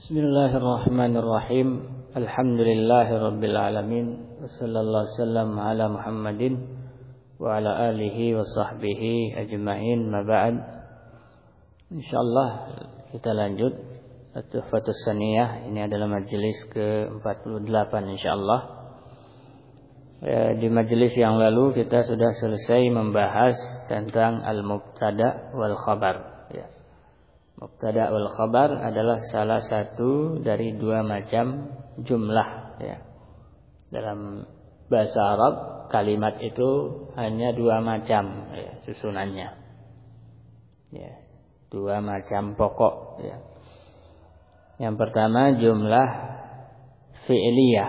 Bismillahirrahmanirrahim. Alhamdulillahirabbil alamin. Wassallallahu wasallam ala Muhammadin wa ala alihi wa sahbihi ajma'in. Ma ba'd. Insyaallah kita lanjut At-Tuhfatus Saniyah. Ini adalah majelis ke-48 insyaallah. Di majelis yang lalu kita sudah selesai membahas tentang al-mubtada wal khabar. Mubtada wal khabar adalah salah satu dari dua macam jumlah. Dalam bahasa Arab kalimat itu hanya dua macam susunannya. Dua macam pokok. Yang pertama jumlah fi'liyah,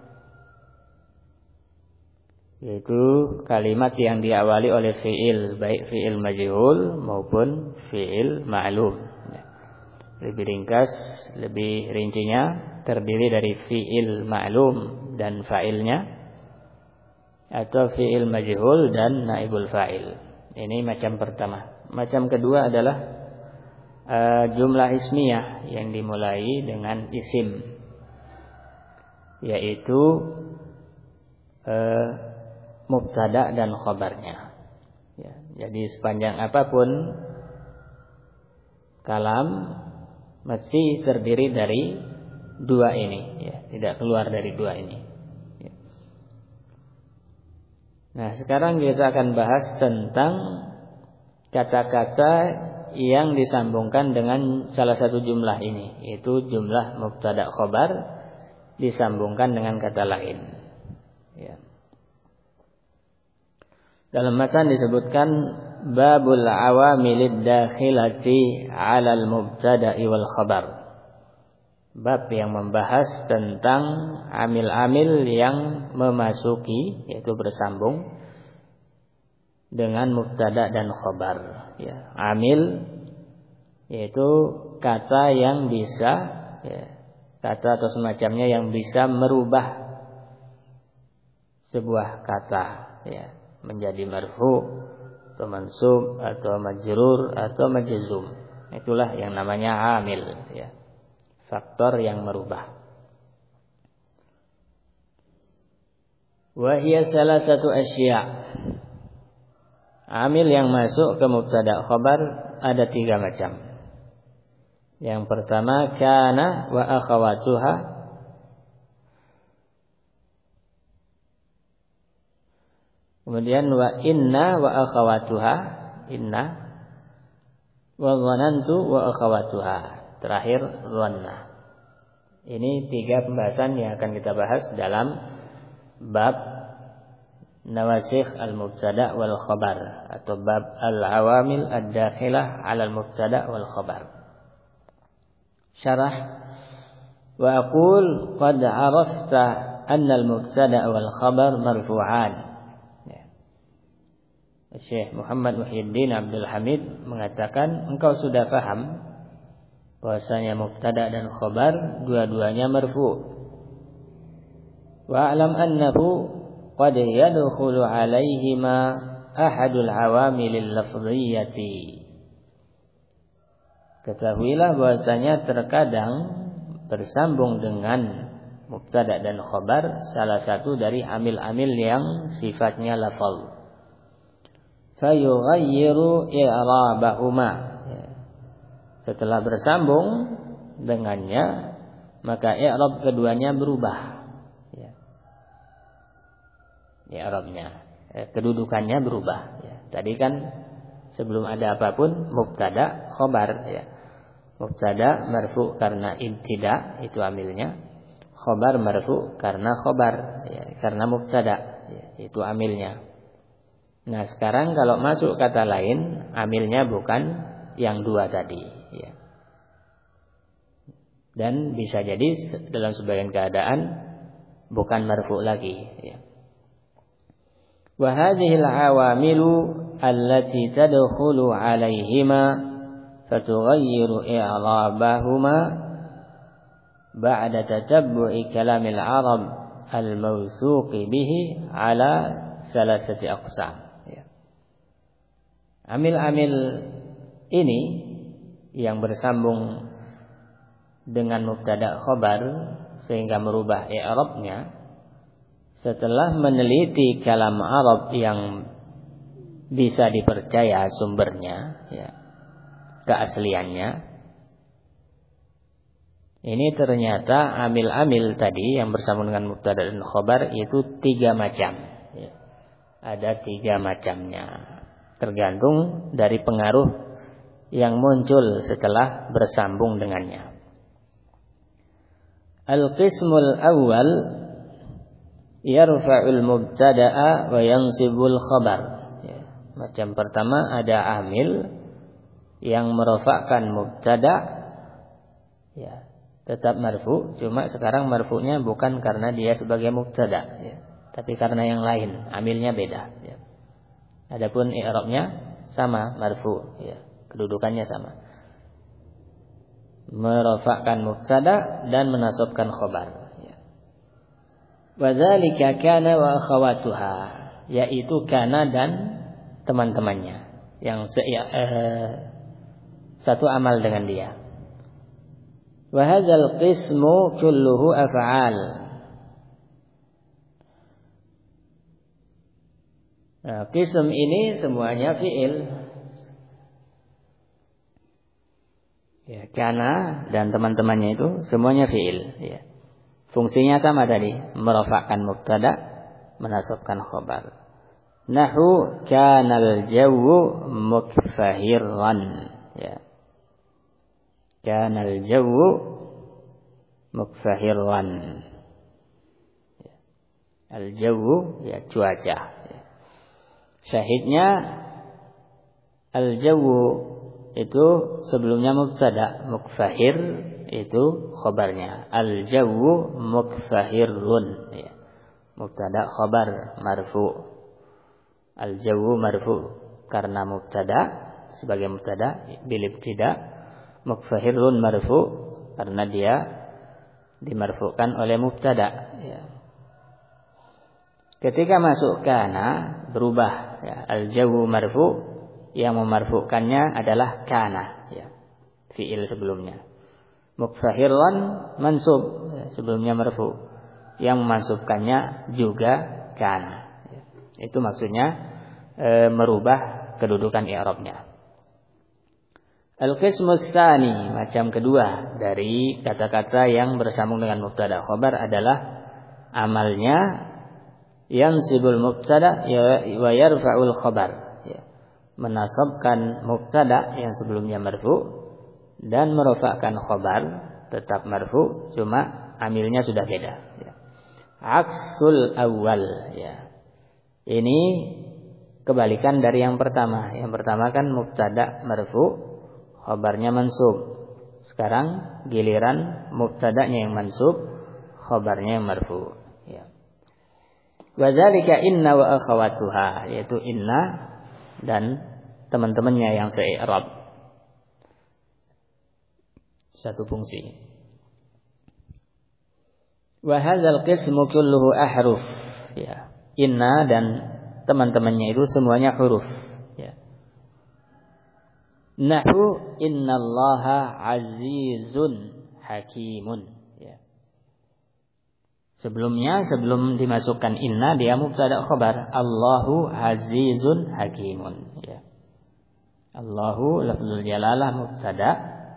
yaitu kalimat yang diawali oleh fi'il, baik fi'il majhul maupun fi'il ma'lum. Lebih ringkas, lebih rincinya terdiri dari fi'il ma'lum dan fa'ilnya, atau fi'il majhul dan naibul fa'il. Ini macam pertama. Macam kedua adalah jumlah ismiyah yang dimulai dengan isim, yaitu mubtada dan khabarnya. Jadi sepanjang apapun kalam mesti terdiri dari dua ini, tidak keluar dari dua ini. Nah, sekarang kita akan bahas tentang kata-kata yang disambungkan dengan salah satu jumlah ini, yaitu jumlah mubtada khabar disambungkan dengan kata lain. Dalam matan disebutkan babul awamilid dakhilati 'alal mubtada'i wal khabar. Bab yang membahas tentang amil-amil yang memasuki, yaitu bersambung dengan mubtada dan khabar. Amil yaitu kata yang bisa, kata atau semacamnya yang bisa merubah sebuah kata, menjadi marfu atau mansub atau majrur atau majzum. Itulah yang namanya amil, faktor yang merubah. Wa hiya salasatu asya'. Amil yang masuk ke mubtada khabar ada tiga macam. Yang pertama kana wa akhawatuha, kemudian wa inna wa akhawatuha, inna, wa dhanantu wa akhawatuha, terakhir dhanna. Ini tiga pembahasan yang akan kita bahas dalam bab nawasikh al-mubtada wal khabar, atau bab al-awamil ad-dakhilah 'ala al-mubtada wal khabar. Syarah: wa aqul qad 'arafta anna al-mubtada wal khabar marfu'an. Syekh Muhammad Muhyiddin Abdul Hamid mengatakan, engkau sudah faham bahwasanya mubtada dan khabar dua-duanya marfu'. Wa alam annahu qad yadkhulu 'alaihima ahadul awamilil lafdhiyyati. Ketahuilah bahwasanya terkadang bersambung dengan mubtada dan khabar salah satu dari amil-amil yang sifatnya lafal. Fayughayyiru i'rabahuma. Setelah bersambung dengannya, maka i'rab keduanya berubah. I'rabnya, kedudukannya berubah. Tadi kan sebelum ada apapun mubtada khabar. Mubtada marfu karena ibtida, itu amilnya. Khabar marfu karena khabar, karena mubtada, itu amilnya. Nah, sekarang kalau masuk kata lain, amilnya bukan yang dua tadi, dan bisa jadi dalam sebagian keadaan bukan marfu lagi. Wa hadhil awamilu allati tadkhulu 'alaihima fatughayyiru i'rabahuma ba'da tatabbu'i kalamil 'arab al-mawthuqi bihi 'ala salasati aqsam. Amil-amil ini yang bersambung dengan mubtada khabar sehingga merubah i'rabnya setelah meneliti kalam Arab yang bisa dipercaya sumbernya, ya, keasliannya. Ini ternyata amil-amil tadi yang bersama dengan mubtada dan khabar itu 3 macam. Ya. Ada 3 macamnya. Tergantung dari pengaruh yang muncul setelah bersambung dengannya. Al-qismul awal yarfa'ul mubtada'a wa yansibul khabar. Ya. Macam pertama ada amil yang merofakkan mubtada, ya, tetap marfu, cuma sekarang marfu'nya bukan karena dia sebagai mubtada, ya, tapi karena yang lain, amilnya beda, ya. Adapun i'rabnya sama, marfu, ya, kedudukannya sama. Merofakkan mubtada dan menasabkan khabar, ya. Wa dzalika kana wa akhawatuha, yaitu kana dan teman-temannya yang satu amal dengan dia. Wa hadzal qismu kulluhu af'al. Nah, qism ini semuanya fi'il. Ya, kana dan teman-temannya itu semuanya fi'il, ya. Fungsinya sama tadi, merofakkan mubtada, menasabkan khabar. Nahu kanal jawu mukfahiran, ya. Kanal jawu mukfahiran. Ya. Al jawu, ya, cuaca, ya. Syahidnya al jawu itu sebelumnya mubtada, mukfahir itu khabarnya. Al jawu mukfahirun, ya. Mubtada khabar marfu. Al jawu marfu karena mubtada, sebagai mubtada bil ibtida. Mukfahirun marfu karena dia dimarfukan oleh mubtada, ya. Ketika masuk kana berubah, ya. Al jawu marfu, yang memarfukannya adalah kana, ya, fi'il sebelumnya. Mukfahiran mansub, ya, sebelumnya marfu, yang memansubkannya juga kana, ya. Itu maksudnya merubah kedudukan i'rabnya. Al-qismus tsani, macam kedua dari kata-kata yang bersambung dengan mubtada khabar adalah amalnya yansibul mubtada wa yarfa'ul khabar, ya. Menasabkan mubtada yang sebelumnya marfu dan merofakkan khabar tetap marfu, cuma amilnya sudah beda, ya. Aksul awal, ya. Ini kebalikan dari yang pertama. Yang pertama kan mubtada marfu, khabarnya mansub. Sekarang giliran mubtadanya yang mansub, khabarnya yang marfu, ya. Wa dzalika inna wa akhawatuha, yaitu inna dan teman-temannya yang se-i'rab. Satu fungsi. Wa hadzal qismu kulluhu ahruf, ya. Inna dan teman-temannya itu semuanya huruf, ya. Nahu innallaha azizun hakimun, ya. Sebelumnya, sebelum dimasukkan inna, dia mubtada khabar. Allahu azizun hakimun, ya. Allahu lafzul jalalah mubtada,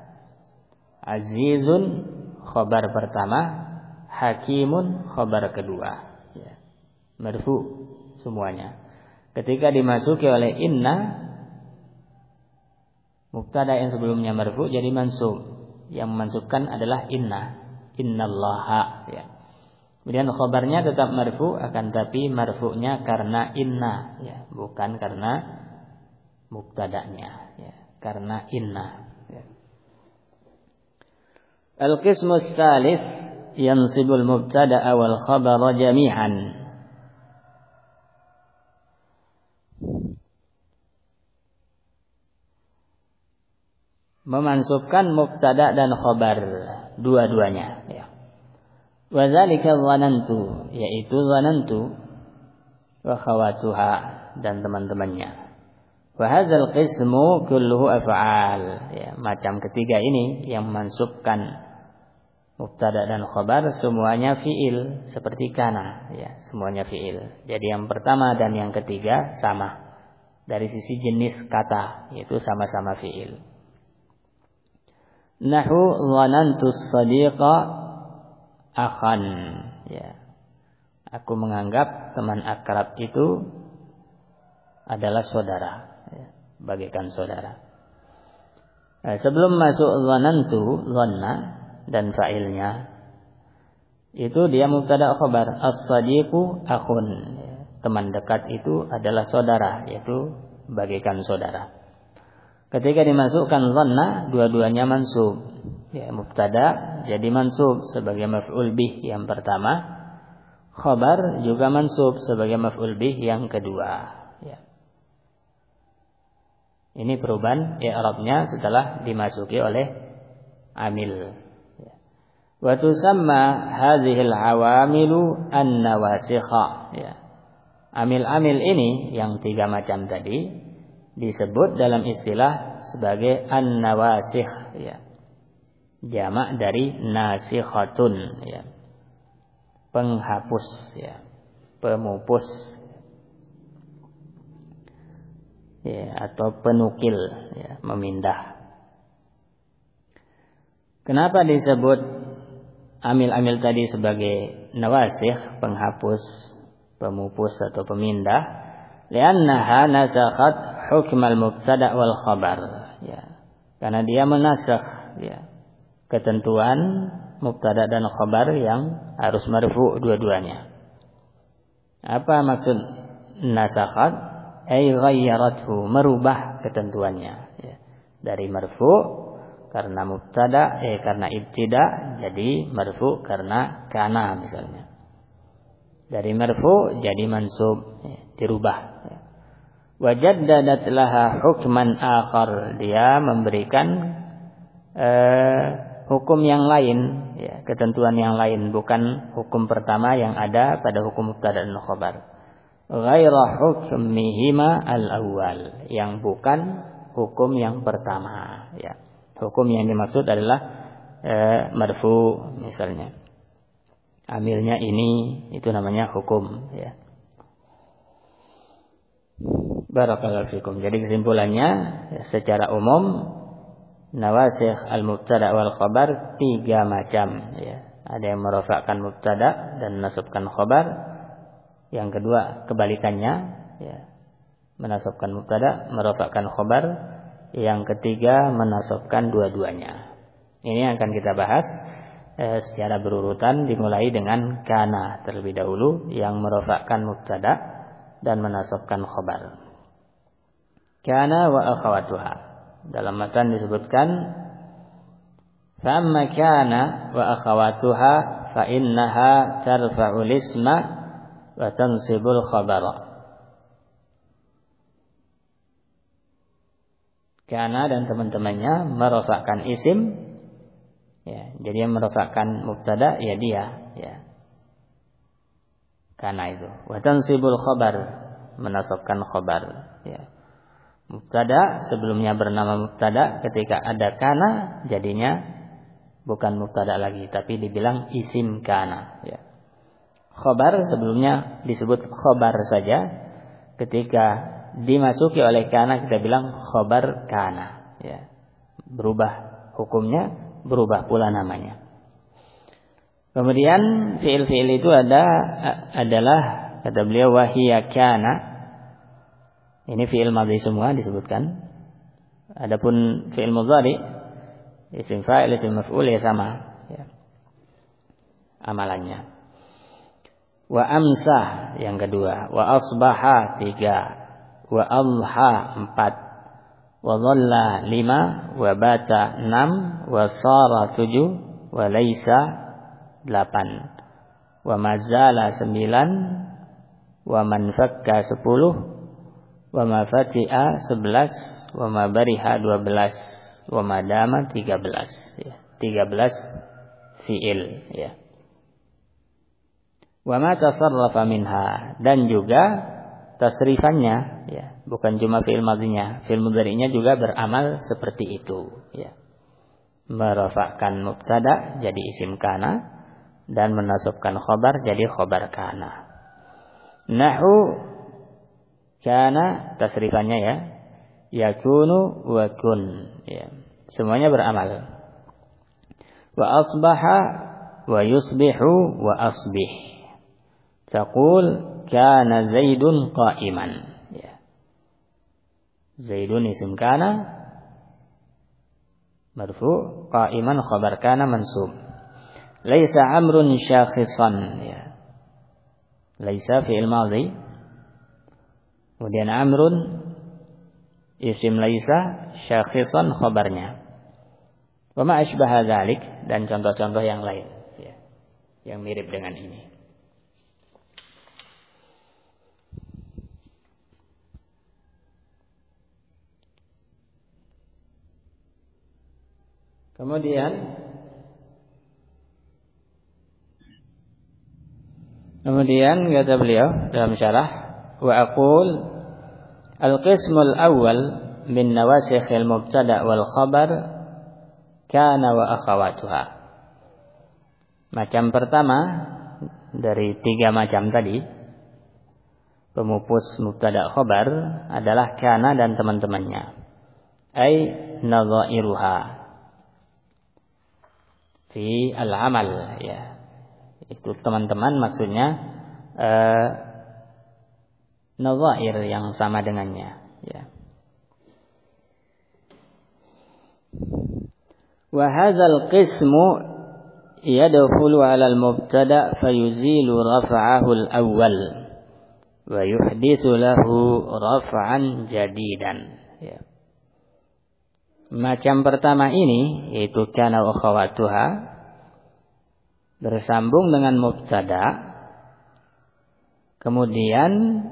azizun khabar pertama, hakimun khabar kedua, ya. Marfu semuanya. Ketika dimasuki oleh inna, mubtada yang sebelumnya marfu jadi mansub. Yang memansubkan adalah inna, innallaha, ya. Kemudian khabarnya tetap marfu, akan tapi marfu'nya karena inna, ya, bukan karena mubtadanya, ya, karena inna, ya. Al-qismus tsalis yansibul mubtada'a wal khabara jami'an. Memansubkan mubtada dan khabar dua-duanya, ya. Wa dzalika dhanantu, yaitu dhanantu wa khawatuha dan teman-temannya. Wa hadzal qismu kulluhu af'al, ya. Macam ketiga ini yang memansubkan Mubtada dan khabar semuanya fi'il seperti kana, ya, semuanya fi'il. Jadi yang pertama dan yang ketiga sama. Dari sisi jenis kata, yaitu sama-sama fi'il. Nahu dhanantus sadiqa akhan, ya. Aku menganggap teman akrab itu adalah saudara, ya, bagaikan saudara. Nah, sebelum masuk dhanantu, dhanna dan fa'ilnya itu dia mubtada khabar. As-sadiqu akhun, teman dekat itu adalah saudara, yaitu bagaikan saudara. Ketika dimasukkan dhanna, dua-duanya mansub, ya, mubtada jadi mansub sebagai maf'ul bih yang pertama, khabar juga mansub sebagai maf'ul bih yang kedua, ya. Ini perubahan i'rabnya setelah dimasuki oleh amil. Wa tusamma hadhil awamilu an-nawasikha, ya. Amil-amil ini yang 3 macam tadi disebut dalam istilah sebagai an-nawasikh, ya. Jamak dari nasikhatun, ya. Penghapus, ya. Pemupus, ya, atau penukil, ya, memindah. Kenapa disebut amil-amil tadi sebagai nawasikh, penghapus, pemupus atau pemindah? Li'annaha nasakhat hukmal mubtada wal khabar, ya. Karena dia menasakh, ya, ketentuan mubtada dan khabar yang harus marfu dua-duanya. Apa maksud nasakhat? Ay ghayyarathu, merubah ketentuannya, ya. Dari marfu karena mubtada, karena ibtida jadi marfu karena kana misalnya. Dari marfu jadi mansub, ya, dirubah. Ya. Wajaddadat laha hukman akhar, dia memberikan hukum yang lain, ya, ketentuan yang lain, bukan hukum pertama yang ada pada hukum mubtada dan khabar. Ghaira hukmihima al-awwal, yang bukan hukum yang pertama, ya. Hukum yang dimaksud adalah marfu misalnya. Amilnya ini, itu namanya hukum, ya. Barakallahu fikum. Jadi kesimpulannya, ya, secara umum nawasikh al-mubtada wal khabar 3 macam, ya. Ada yang merafa'kan mubtada dan menasabkan khabar. Yang kedua kebalikannya, ya, menasabkan mubtada, merafa'kan khabar. Yang ketiga menasabkan dua-duanya. Ini yang akan kita bahas secara berurutan, dimulai dengan kana terlebih dahulu yang merafa'kan mubtada dan menasabkan khabar. Kana wa akhawatuha. Dalam matan disebutkan famma kana wa akhawatuha fa innaha tarfa'ul isma wa tansibul khabara. Kana dan teman-temannya merafa'kan isim, ya, jadi yang merafa'kan mubtada ya dia, ya. Kana itu. Wa tansibul khabar, menasabkan khabar, ya. Mubtada sebelumnya bernama mubtada, ketika ada kana jadinya bukan mubtada lagi tapi dibilang isim kana, ya. Khabar sebelumnya disebut khabar saja, ketika dimasuki oleh kana kita bilang khabar kana, ya. Berubah hukumnya, berubah pula namanya. Kemudian fiil-fiil itu adalah kata beliau wahiya kana. Ini fiil madhi semua disebutkan. Adapun fiil mudhari, isim fa'il, isim maf'ul ya sama, ya, amalannya. Wa amsah yang kedua, wa asbaha 3, wa adha 4, wa dhalla 5, wa bata 6, wa sara 7, wa laisa 8, wa mazala 9, wa man fakka 10, wa ma fati'a 11, wa ma bariha 12, wa ma dama 13, ya. 13 fiil, ya. Wa ma tasarrafa minha, dan juga tasrifannya, ya, bukan cuma fi'il madhinya, fi'il mudhari'nya juga beramal seperti itu, ya. merafa'kan mubtada jadi isim kana dan menasabkan khabar jadi khabar kana. Nahu kana tasrifannya ya, yakunu wa kun ya. Semuanya beramal. Wa asbaha wa yusbihu wa asbih. Taqul kana Zaidun qa'iman ya. Zaidun isim kana marfu, qa'iman khabar kana mansub. Laisa amrun syakhisan ya. Laisa fi'il madhi. Kemudian amrun isim laisa, syakhisan khabarnya. Wa ma asbaha dzalik, dan contoh-contoh yang lain ya, yang mirip dengan ini. Kemudian kata beliau dalam syarah, wa aqul al-qismul awwal min nawasikhil mubtada wal khabar kana wa akhawatuha. Macam pertama dari 3 macam tadi, pemupus mubtada khabar adalah kana dan teman-temannya. Ai nadhairuha fi al-amal ya. Itu teman-teman maksudnya nadhair yang sama dengannya ya. Wa hadzal qismu yadkhulu 'ala al-mubtada fayuzilu raf'ahu al-awwal wa yuhditsu lahu raf'an jadidan ya. Macam pertama ini yaitu kana wa akhawatuha bersambung dengan mubtada, kemudian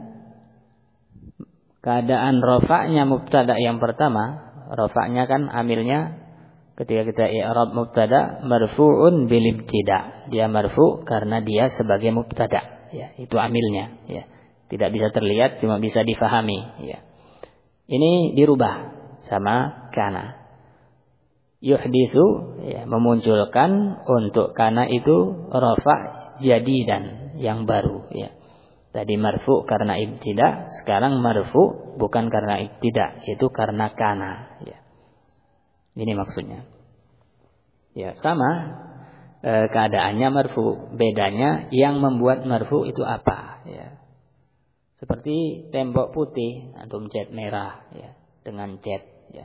keadaan rafa'nya mubtada yang pertama, rafa'nya kan amilnya ketika kita i'rab mubtada marfu'un bil ibtida, dia marfu karena dia sebagai mubtada ya, itu amilnya ya. Tidak bisa terlihat, cuma bisa difahami ya. Ini dirubah sama kana. Yuhditsu ya, memunculkan untuk kana itu rafa' jadidan yang baru ya. Tadi marfu karena ibtida, sekarang marfu bukan karena ibtida, itu karena kana ya. Ini maksudnya. Ya, sama keadaannya marfu, bedanya yang membuat marfu itu apa ya. Seperti tembok putih antum cat merah ya, dengan cat ya.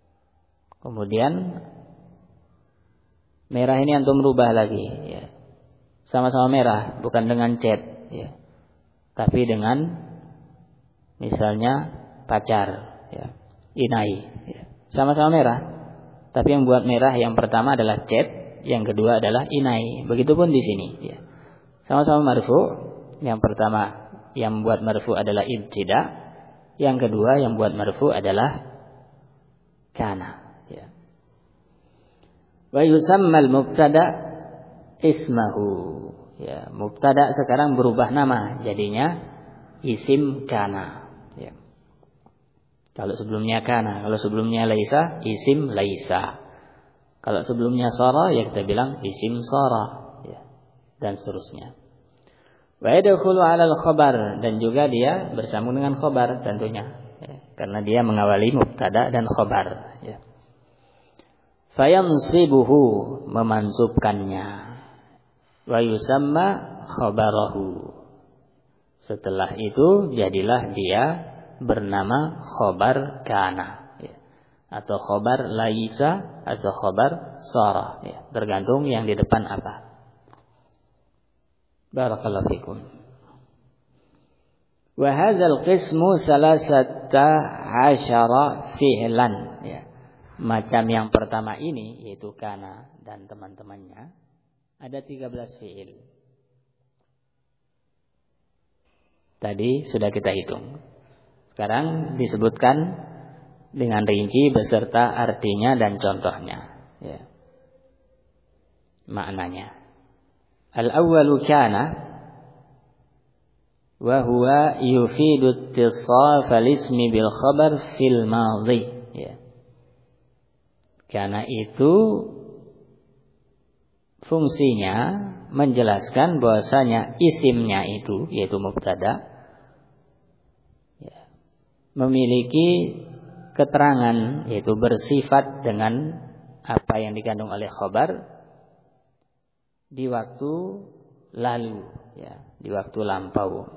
Kemudian merah ini antum rubah lagi ya. Sama-sama merah, bukan dengan cat ya. Tapi dengan misalnya pacar ya, inai ya. Sama-sama merah. Tapi yang buat merah yang pertama adalah cat, yang kedua adalah inai. Begitupun di sini ya. Sama-sama marfu, yang pertama yang buat marfu adalah ibtida, yang kedua yang buat marfu adalah kana ya. Wa yusammal mubtada ismahu ya, mubtada sekarang berubah nama jadinya isim kana ya. Kalau sebelumnya kana, kalau sebelumnya laisa, isim laisa. Kalau sebelumnya sara ya kita bilang isim sara ya, dan seterusnya. Wa yadkhulu 'ala al-khabar, dan juga dia bersambung dengan khabar tentunya ya, karena dia mengawali mubtada dan khabar ya. Fayansibuhu, memansubkannya, wa yusamma khabarahu. Setelah itu jadilah dia bernama khabar kana ya, atau khabar laisa atau khabar sara ya, tergantung yang di depan apa. Barakallahu fikum. Wa hadzal qismu 13 fi'lan ya. Macam yang pertama ini yaitu kana dan teman-temannya ada 13 fi'il. Tadi sudah kita hitung. Sekarang disebutkan dengan rinci beserta artinya dan contohnya ya. Maknanya. Al-awwalu kana wa huwa yufidu ittisaf al-ismi bil khabar fil madhi ya. Karena itu fungsinya menjelaskan bahwasanya isimnya itu, yaitu mubtada, memiliki keterangan, yaitu bersifat dengan apa yang dikandung oleh khabar di waktu lalu, di waktu lampau.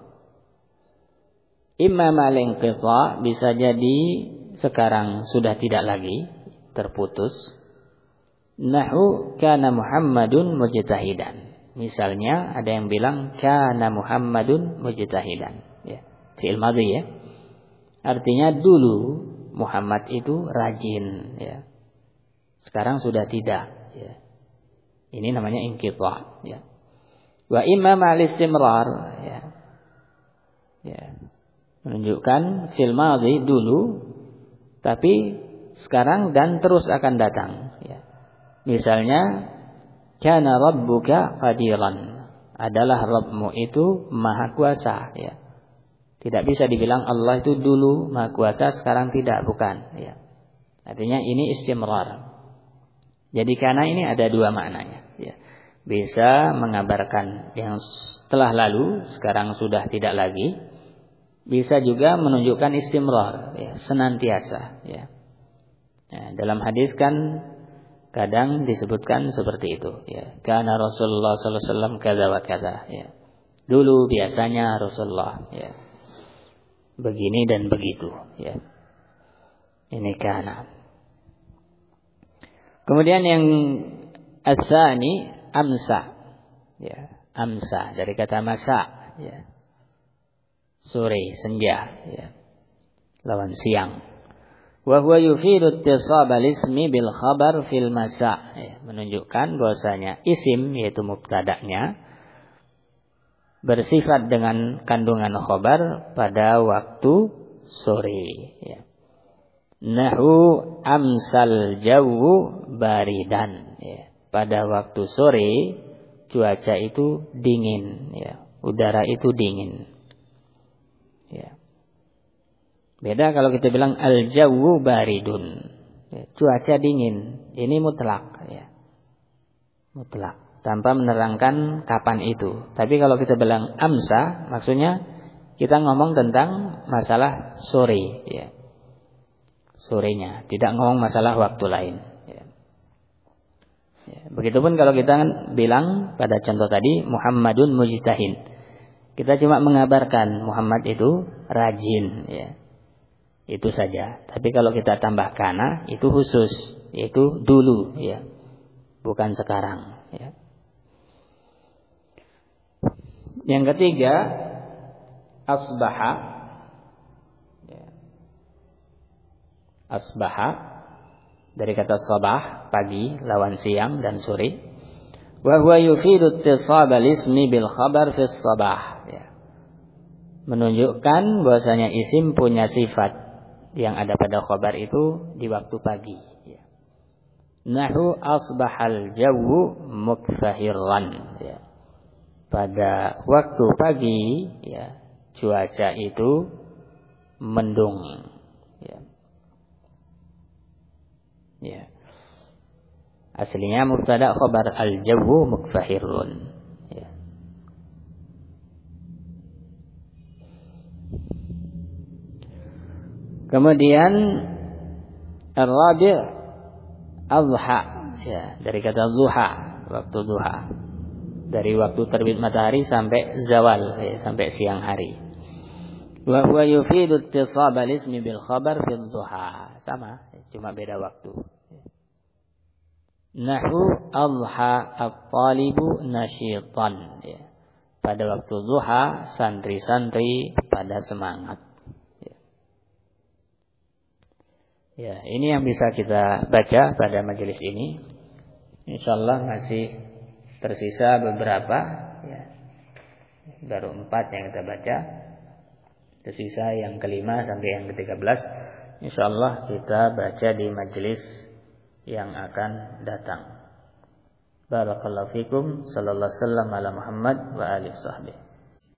Imma mal-inqita, bisa jadi sekarang sudah tidak lagi, terputus. Nahu kana Muhammadun mujtahidan. Misalnya ada yang bilang kana Muhammadun mujtahidan, fi'il madhi, artinya dulu Muhammad itu rajin, sekarang sudah tidak, ini namanya inqita, Wa imma ma'al istimrar, menunjukkan fil madhi dulu, tapi sekarang dan terus akan datang. Misalnya kana rabbuka qadiran, adalah Rabbmu itu maha kuasa. Tidak bisa dibilang Allah itu dulu maha kuasa, sekarang tidak, bukan. Artinya ini istimrar. Jadi kana ini ada dua maknanya. Bisa mengabarkan yang telah lalu, sekarang sudah tidak lagi. Bisa juga menunjukkan istimrar, senantiasa. Dalam hadis kan kadang disebutkan seperti itu. Karena Rasulullah sallallahu alaihi wasallam kadza wa kadza. Dulu biasanya Rasulullah, begini dan begitu. Ini karena. Kemudian yang as-sani amsa, amsa dari kata masa, sore, senja, lawan siang. Wa huwa yufidu ittisab al-ismi bil khabar fil masa, menunjukkan bahwasanya isim, yaitu mubtada'nya, bersifat dengan kandungan khabar pada waktu sore. Nahu amsal jawu baridan, pada waktu sore cuaca itu dingin, udara itu dingin. Beda kalau kita bilang al-jawu baridun, cuaca dingin. Ini mutlak, mutlak, tanpa menerangkan kapan itu. Tapi kalau kita bilang amsa, maksudnya kita ngomong tentang masalah sore, sorenya, tidak ngomong masalah waktu lain. Begitupun kalau kita bilang pada contoh tadi Muhammadun mujtahid, kita cuma mengabarkan Muhammad itu rajin, itu saja. Tapi kalau kita tambah kana, itu khusus, yaitu dulu, bukan sekarang. Yang ketiga, asbaha. Asbaha dari kata sabah, pagi, lawan siang dan sore. Wa huwa yufidu ittisab al-ismi bil khabar fi sabah. Menunjukkan bahwasanya isim punya sifat yang ada pada khabar itu di waktu pagi. Nahu asbahal jawu mukfahiran. Pada waktu pagi, cuaca itu mendung. Aslinya mubtada khabar al-jawu mukfahirun. Kemudian ar-rabi' adha, dari kata zuha, waktu duha. Dari waktu terbit matahari sampai zawal, sampai siang hari. Wa huwa yufidu ittisab al-ismi bil khabar fi duha. Sama, cuma beda waktu. Nahu adha at-talibu nasyitan. Pada waktu duha, santri-santri pada semangat. Ini yang bisa kita baca pada majelis ini. Insyaallah masih tersisa beberapa, baru 4 yang kita baca. Tersisa yang kelima sampai yang ke-13. Insyaallah kita baca di majelis yang akan datang. Barakallahu fikum. Sallallahu alaihi wasallam ala Muhammad wa alihi sahbihi.